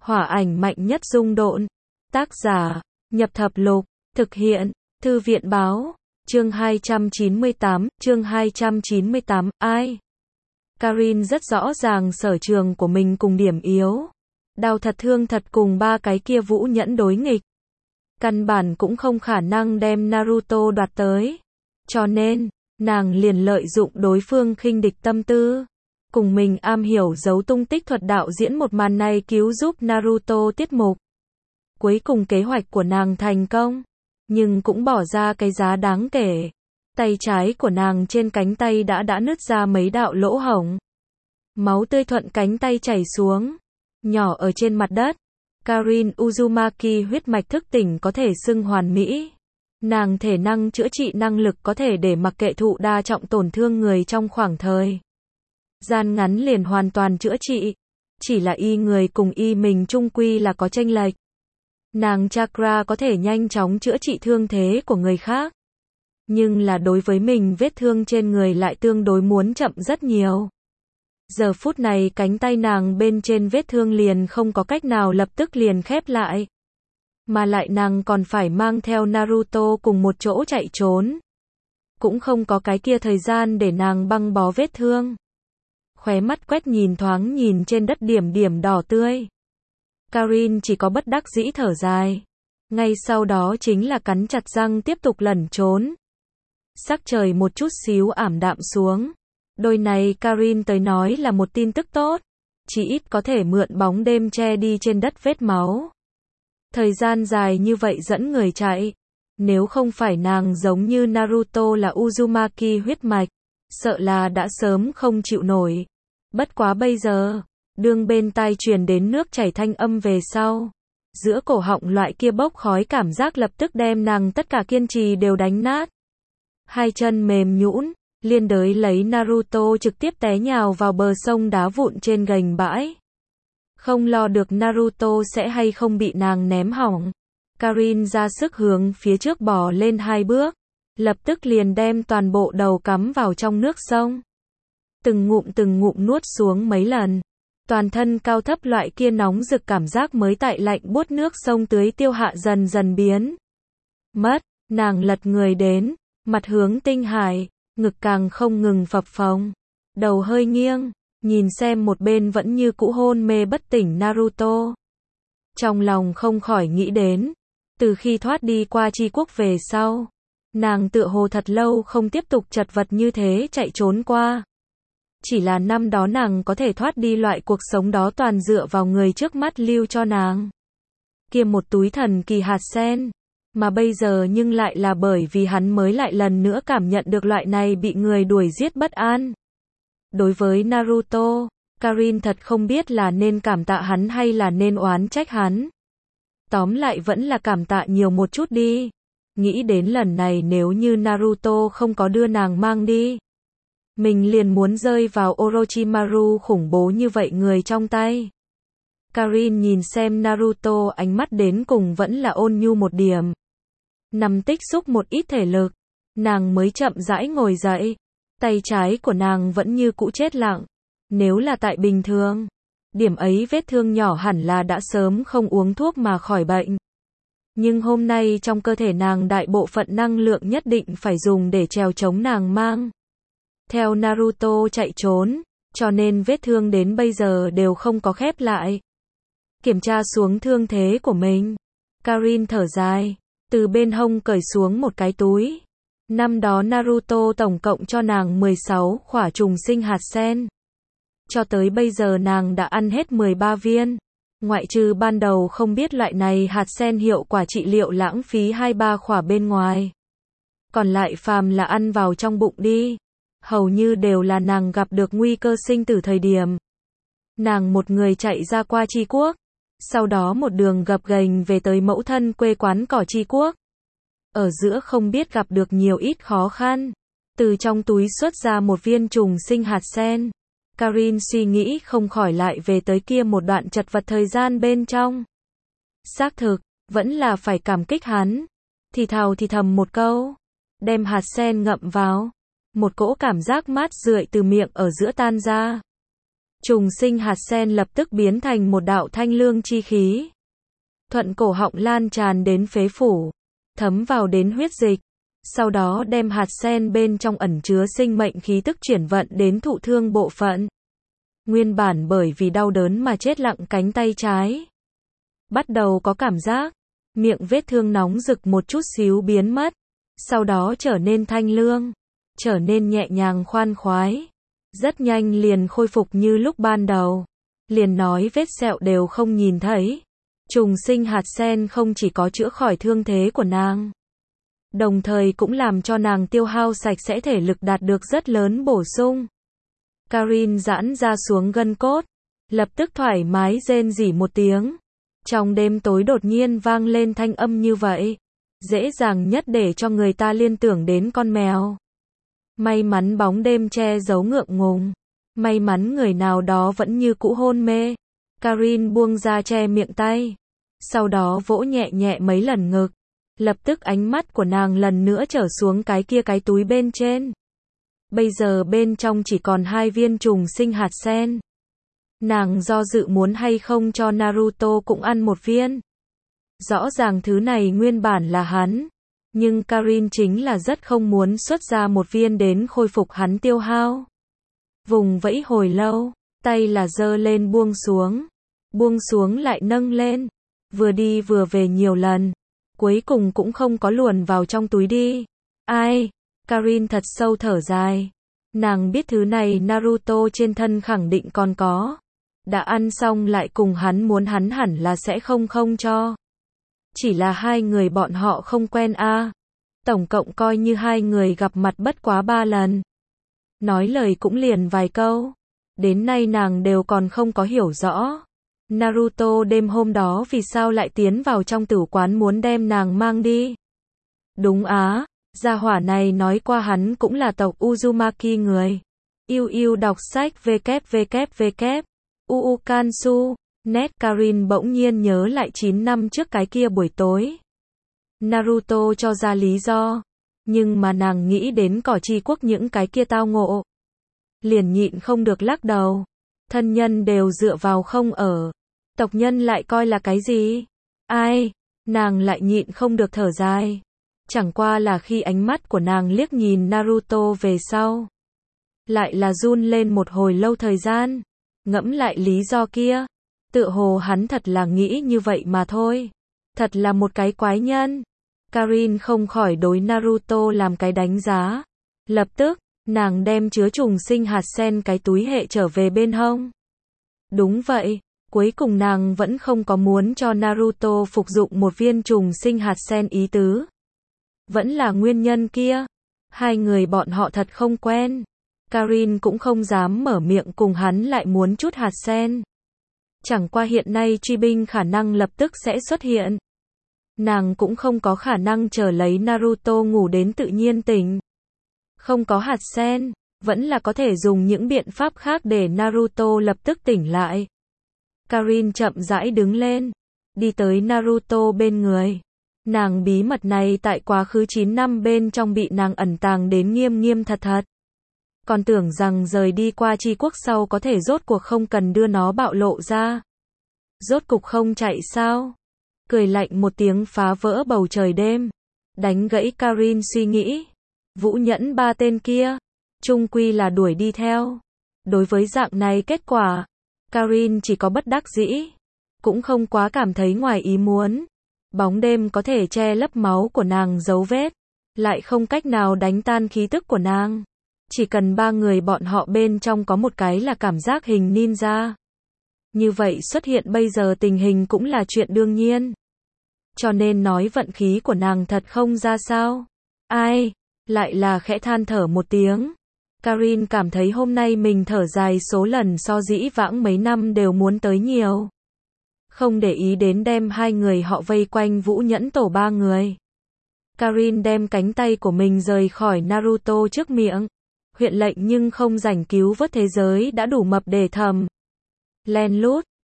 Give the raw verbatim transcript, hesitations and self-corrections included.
Hỏa ảnh mạnh nhất dung độn. Tác giả, Nhập Thập Lục. Thực hiện, Thư viện Báo. Chương hai trăm chín mươi tám, chương hai trăm chín mươi tám, ai? Karin rất rõ ràng sở trường của mình cùng điểm yếu. Đau thật thương thật cùng ba cái kia vũ nhẫn đối nghịch. Căn bản cũng không khả năng đem Naruto đoạt tới. Cho nên, nàng liền lợi dụng đối phương khinh địch tâm tư. Cùng mình am hiểu giấu tung tích thuật đạo diễn một màn này cứu giúp Naruto tiết mục. Cuối cùng kế hoạch của nàng thành công. Nhưng cũng bỏ ra cái giá đáng kể. Tay trái của nàng trên cánh tay đã đã nứt ra mấy đạo lỗ hổng. Máu tươi thuận cánh tay chảy xuống. Nhỏ ở trên mặt đất. Karin Uzumaki huyết mạch thức tỉnh có thể xưng hoàn mỹ. Nàng thể năng chữa trị năng lực có thể để mặc kệ thụ đa trọng tổn thương người trong khoảng thời gian ngắn liền hoàn toàn chữa trị. Chỉ là y người cùng y mình chung quy là có chênh lệch. Nàng chakra có thể nhanh chóng chữa trị thương thế của người khác. Nhưng là đối với mình vết thương trên người lại tương đối muốn chậm rất nhiều. Giờ phút này cánh tay nàng bên trên vết thương liền không có cách nào lập tức liền khép lại. Mà lại nàng còn phải mang theo Naruto cùng một chỗ chạy trốn. Cũng không có cái kia thời gian để nàng băng bó vết thương. Khóe mắt quét nhìn thoáng nhìn trên đất điểm điểm đỏ tươi. Karin chỉ có bất đắc dĩ thở dài. Ngay sau đó chính là cắn chặt răng tiếp tục lẩn trốn. Sắc trời một chút xíu ảm đạm xuống. Đôi này Karin tới nói là một tin tức tốt. Chỉ ít có thể mượn bóng đêm che đi trên đất vết máu. Thời gian dài như vậy dẫn người chạy. Nếu không phải nàng giống như Naruto là Uzumaki huyết mạch, sợ là đã sớm không chịu nổi. Bất quá bây giờ, đương bên tai truyền đến nước chảy thanh âm về sau. Giữa cổ họng loại kia bốc khói cảm giác lập tức đem nàng tất cả kiên trì đều đánh nát. Hai chân mềm nhũn, liên đới lấy Naruto trực tiếp té nhào vào bờ sông đá vụn trên gành bãi. Không lo được Naruto sẽ hay không bị nàng ném hỏng. Karin ra sức hướng phía trước bò lên hai bước. Lập tức liền đem toàn bộ đầu cắm vào trong nước sông. Từng ngụm từng ngụm nuốt xuống mấy lần. Toàn thân cao thấp loại kia nóng rực cảm giác mới tại lạnh buốt nước sông tưới tiêu hạ dần dần biến mất. Nàng lật người đến, mặt hướng tinh hải, ngực càng không ngừng phập phồng. Đầu hơi nghiêng, nhìn xem một bên vẫn như cũ hôn mê bất tỉnh Naruto. Trong lòng không khỏi nghĩ đến, từ khi thoát đi qua Chi Quốc về sau, nàng tựa hồ thật lâu không tiếp tục chật vật như thế chạy trốn qua. Chỉ là năm đó nàng có thể thoát đi loại cuộc sống đó toàn dựa vào người trước mắt lưu cho nàng. Kia một túi thần kỳ hạt sen. Mà bây giờ nhưng lại là bởi vì hắn mới lại lần nữa cảm nhận được loại này bị người đuổi giết bất an. Đối với Naruto, Karin thật không biết là nên cảm tạ hắn hay là nên oán trách hắn. Tóm lại vẫn là cảm tạ nhiều một chút đi. Nghĩ đến lần này nếu như Naruto không có đưa nàng mang đi, mình liền muốn rơi vào Orochimaru khủng bố như vậy người trong tay. Karin nhìn xem Naruto ánh mắt đến cùng vẫn là ôn nhu một điểm. Nằm tích xúc một ít thể lực, nàng mới chậm rãi ngồi dậy. Tay trái của nàng vẫn như cũ chết lặng. Nếu là tại bình thường, điểm ấy vết thương nhỏ hẳn là đã sớm không uống thuốc mà khỏi bệnh. Nhưng hôm nay trong cơ thể nàng đại bộ phận năng lượng nhất định phải dùng để trèo chống nàng mang theo Naruto chạy trốn, cho nên vết thương đến bây giờ đều không có khép lại. Kiểm tra xuống thương thế của mình, Karin thở dài, từ bên hông cởi xuống một cái túi. Năm đó Naruto tổng cộng cho nàng mười sáu khỏa trùng sinh hạt sen. Cho tới bây giờ nàng đã ăn hết mười ba viên. Ngoại trừ ban đầu không biết loại này hạt sen hiệu quả trị liệu lãng phí hai ba khỏa bên ngoài. Còn lại phàm là ăn vào trong bụng đi. Hầu như đều là nàng gặp được nguy cơ sinh tử thời điểm. Nàng một người chạy ra qua Chi Quốc. Sau đó một đường gập ghềnh về tới mẫu thân quê quán cỏ Chi Quốc. Ở giữa không biết gặp được nhiều ít khó khăn. Từ trong túi xuất ra một viên trùng sinh hạt sen. Karin suy nghĩ không khỏi lại về tới kia một đoạn chật vật thời gian bên trong. Xác thực, vẫn là phải cảm kích hắn. Thì thào thì thầm một câu. Đem hạt sen ngậm vào. Một cỗ cảm giác mát rượi từ miệng ở giữa tan ra. Trùng sinh hạt sen lập tức biến thành một đạo thanh lương chi khí. Thuận cổ họng lan tràn đến phế phủ, thấm vào đến huyết dịch. Sau đó đem hạt sen bên trong ẩn chứa sinh mệnh khí tức chuyển vận đến thụ thương bộ phận. Nguyên bản bởi vì đau đớn mà chết lặng cánh tay trái. Bắt đầu có cảm giác, miệng vết thương nóng rực một chút xíu biến mất. Sau đó trở nên thanh lương, trở nên nhẹ nhàng khoan khoái. Rất nhanh liền khôi phục như lúc ban đầu. Liền nói vết sẹo đều không nhìn thấy. Trùng sinh hạt sen không chỉ có chữa khỏi thương thế của nàng, đồng thời cũng làm cho nàng tiêu hao sạch sẽ thể lực đạt được rất lớn bổ sung. Karin giãn ra xuống gân cốt, lập tức thoải mái rên rỉ một tiếng. Trong đêm tối đột nhiên vang lên thanh âm như vậy, dễ dàng nhất để cho người ta liên tưởng đến con mèo. May mắn bóng đêm che giấu ngượng ngùng, may mắn người nào đó vẫn như cũ hôn mê. Karin buông ra che miệng tay, sau đó vỗ nhẹ nhẹ mấy lần ngực. Lập tức ánh mắt của nàng lần nữa trở xuống cái kia cái túi bên trên. Bây giờ bên trong chỉ còn hai viên trùng sinh hạt sen. Nàng do dự muốn hay không cho Naruto cũng ăn một viên. Rõ ràng thứ này nguyên bản là hắn, nhưng Karin chính là rất không muốn xuất ra một viên đến khôi phục hắn tiêu hao. Vùng vẫy hồi lâu, tay là giơ lên buông xuống, buông xuống lại nâng lên, vừa đi vừa về nhiều lần, cuối cùng cũng không có luồn vào trong túi đi. Ai? Karin thật sâu thở dài. Nàng biết thứ này Naruto trên thân khẳng định còn có. Đã ăn xong lại cùng hắn muốn hắn hẳn là sẽ không không cho. Chỉ là hai người bọn họ không quen a. À. Tổng cộng coi như hai người gặp mặt bất quá ba lần. Nói lời cũng liền vài câu. Đến nay nàng đều còn không có hiểu rõ. Naruto đêm hôm đó vì sao lại tiến vào trong tử quán muốn đem nàng mang đi. Đúng á, gia hỏa này nói qua hắn cũng là tộc Uzumaki người. Yêu yêu đọc sách www. Uukansu. Net. Karin bỗng nhiên nhớ lại chín năm trước cái kia buổi tối. Naruto cho ra lý do, nhưng mà nàng nghĩ đến cỏ tri quốc những cái kia tao ngộ. Liền nhịn không được lắc đầu. Thân nhân đều dựa vào không ở. Tộc nhân lại coi là cái gì? Ai? Nàng lại nhịn không được thở dài. Chẳng qua là khi ánh mắt của nàng liếc nhìn Naruto về sau, lại là run lên một hồi lâu thời gian. Ngẫm lại lý do kia, tựa hồ hắn thật là nghĩ như vậy mà thôi. Thật là một cái quái nhân. Karin không khỏi đối Naruto làm cái đánh giá. Lập tức, nàng đem chứa trùng sinh hạt sen cái túi hệ trở về bên hông. Đúng vậy, cuối cùng nàng vẫn không có muốn cho Naruto phục dụng một viên trùng sinh hạt sen ý tứ. Vẫn là nguyên nhân kia. Hai người bọn họ thật không quen. Karin cũng không dám mở miệng cùng hắn lại muốn chút hạt sen. Chẳng qua hiện nay truy binh khả năng lập tức sẽ xuất hiện. Nàng cũng không có khả năng chờ lấy Naruto ngủ đến tự nhiên tỉnh. Không có hạt sen, vẫn là có thể dùng những biện pháp khác để Naruto lập tức tỉnh lại. Karin chậm rãi đứng lên, đi tới Naruto bên người. Nàng bí mật này tại quá khứ chín năm bên trong bị nàng ẩn tàng đến nghiêm nghiêm thật thật. Còn tưởng rằng rời đi qua tri quốc sau có thể rốt cuộc không cần đưa nó bạo lộ ra. Rốt cục không chạy sao? Cười lạnh một tiếng phá vỡ bầu trời đêm. Đánh gãy Karin suy nghĩ. Vũ Nhẫn ba tên kia, chung quy là đuổi đi theo. Đối với dạng này kết quả, Karin chỉ có bất đắc dĩ. Cũng không quá cảm thấy ngoài ý muốn. Bóng đêm có thể che lấp máu của nàng dấu vết, lại không cách nào đánh tan khí tức của nàng. Chỉ cần ba người bọn họ bên trong có một cái là cảm giác hình ninja. Như vậy xuất hiện bây giờ tình hình cũng là chuyện đương nhiên. Cho nên nói vận khí của nàng thật không ra sao. Ai? Lại là khẽ than thở một tiếng. Karin cảm thấy hôm nay mình thở dài số lần so dĩ vãng mấy năm đều muốn tới nhiều. Không để ý đến đem hai người họ vây quanh Vũ Nhẫn tổ ba người. Karin đem cánh tay của mình rời khỏi Naruto trước miệng. Huyện lệnh nhưng không rảnh cứu vớt thế giới đã đủ mập để thầm. Len lút,